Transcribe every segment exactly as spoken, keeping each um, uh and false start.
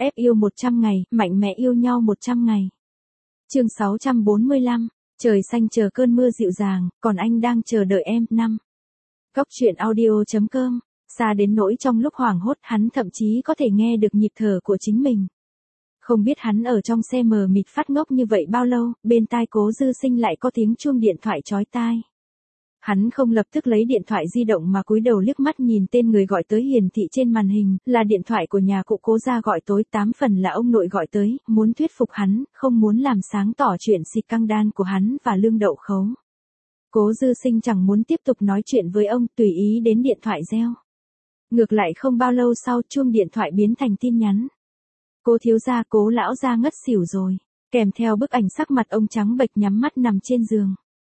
ép yêu một trăm ngày, mạnh mẽ yêu nhau một trăm ngày. Chương sáu trăm bốn mươi lăm, trời xanh chờ cơn mưa dịu dàng, còn anh đang chờ đợi em. Năm. Góc truyện audio chấm com, xa đến nỗi trong lúc hoảng hốt hắn thậm chí có thể nghe được nhịp thở của chính mình. Không biết hắn ở trong xe mờ mịt phát ngốc như vậy bao lâu, bên tai Cố Dư Sinh lại có tiếng chuông điện thoại chói tai. Hắn không lập tức lấy điện thoại di động mà cúi đầu liếc mắt nhìn tên người gọi tới hiển thị trên màn hình, là điện thoại của nhà cụ Cố gia gọi tối, tám phần là ông nội gọi tới, muốn thuyết phục hắn, không muốn làm sáng tỏ chuyện xịt căng đan của hắn và Lương Đậu Khấu. Cố Dư Sinh chẳng muốn tiếp tục nói chuyện với ông, tùy ý đến điện thoại reo. Ngược lại không bao lâu sau chuông điện thoại biến thành tin nhắn. Cố thiếu gia, Cố lão gia ngất xỉu rồi, kèm theo bức ảnh sắc mặt ông trắng bệch nhắm mắt nằm trên giường.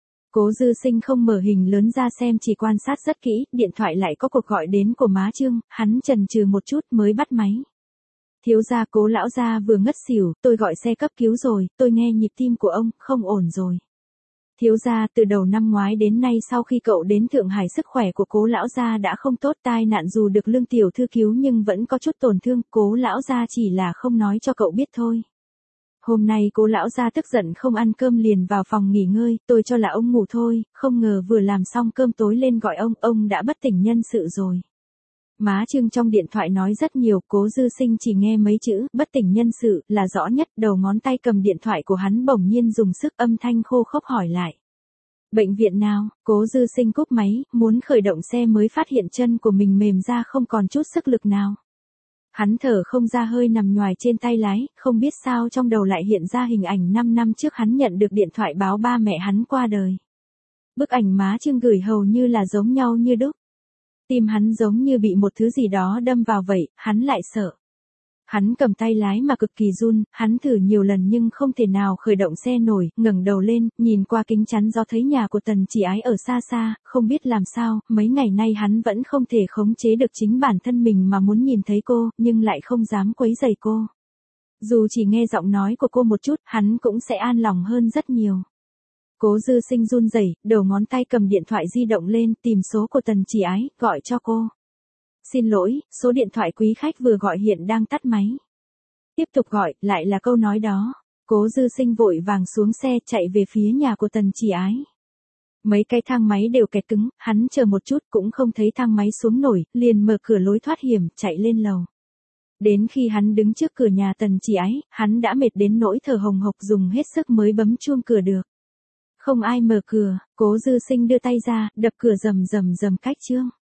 Cố Dư Sinh không mở hình lớn ra xem, chỉ quan sát rất kỹ, điện thoại lại có cuộc gọi đến của má Trương, hắn chần chừ một chút mới bắt máy. Thiếu gia, Cố lão gia vừa ngất xỉu, tôi gọi xe cấp cứu rồi, tôi nghe nhịp tim của ông, không ổn rồi. Thiếu gia, từ đầu năm ngoái đến nay sau khi cậu đến Thượng Hải sức khỏe của Cố lão gia đã không tốt, tai nạn dù được Lương tiểu thư cứu nhưng vẫn có chút tổn thương, Cố lão gia chỉ là không nói cho cậu biết thôi. Hôm nay Cố lão gia tức giận không ăn cơm liền vào phòng nghỉ ngơi, tôi cho là ông ngủ thôi, không ngờ vừa làm xong cơm tối lên gọi ông, ông đã bất tỉnh nhân sự rồi. Má Trương trong điện thoại nói rất nhiều, Cố Dư Sinh chỉ nghe mấy chữ, bất tỉnh nhân sự, là rõ nhất, đầu ngón tay cầm điện thoại của hắn bỗng nhiên dùng sức, âm thanh khô khốc hỏi lại. Bệnh viện nào? Cố Dư Sinh cúp máy, muốn khởi động xe mới phát hiện chân của mình mềm ra không còn chút sức lực nào. Hắn thở không ra hơi nằm nhoài trên tay lái, không biết sao trong đầu lại hiện ra hình ảnh năm năm trước hắn nhận được điện thoại báo ba mẹ hắn qua đời. Bức ảnh má Trương gửi hầu như là giống nhau như đúc. Tim hắn giống như bị một thứ gì đó đâm vào vậy, hắn lại sợ. Hắn cầm tay lái mà cực kỳ run, hắn thử nhiều lần nhưng không thể nào khởi động xe nổi, ngẩng đầu lên, nhìn qua kính chắn gió thấy nhà của Tần Chỉ Ái ở xa xa, không biết làm sao, mấy ngày nay hắn vẫn không thể khống chế được chính bản thân mình mà muốn nhìn thấy cô, nhưng lại không dám quấy rầy cô. Dù chỉ nghe giọng nói của cô một chút, hắn cũng sẽ an lòng hơn rất nhiều. Cố Dư Sinh run rẩy, đầu ngón tay cầm điện thoại di động lên, tìm số của Tần Chỉ Ái, gọi cho cô. Xin lỗi, số điện thoại quý khách vừa gọi hiện đang tắt máy. Tiếp tục gọi, lại là câu nói đó. Cố Dư Sinh vội vàng xuống xe, chạy về phía nhà của Tần Chỉ Ái. Mấy cái thang máy đều kẹt cứng, hắn chờ một chút cũng không thấy thang máy xuống nổi, liền mở cửa lối thoát hiểm, chạy lên lầu. Đến khi hắn đứng trước cửa nhà Tần Chỉ Ái, hắn đã mệt đến nỗi thở hồng hộc, dùng hết sức mới bấm chuông cửa được. Không ai mở cửa, Cố Dư Sinh đưa tay ra, đập cửa rầm rầm rầm cách chương.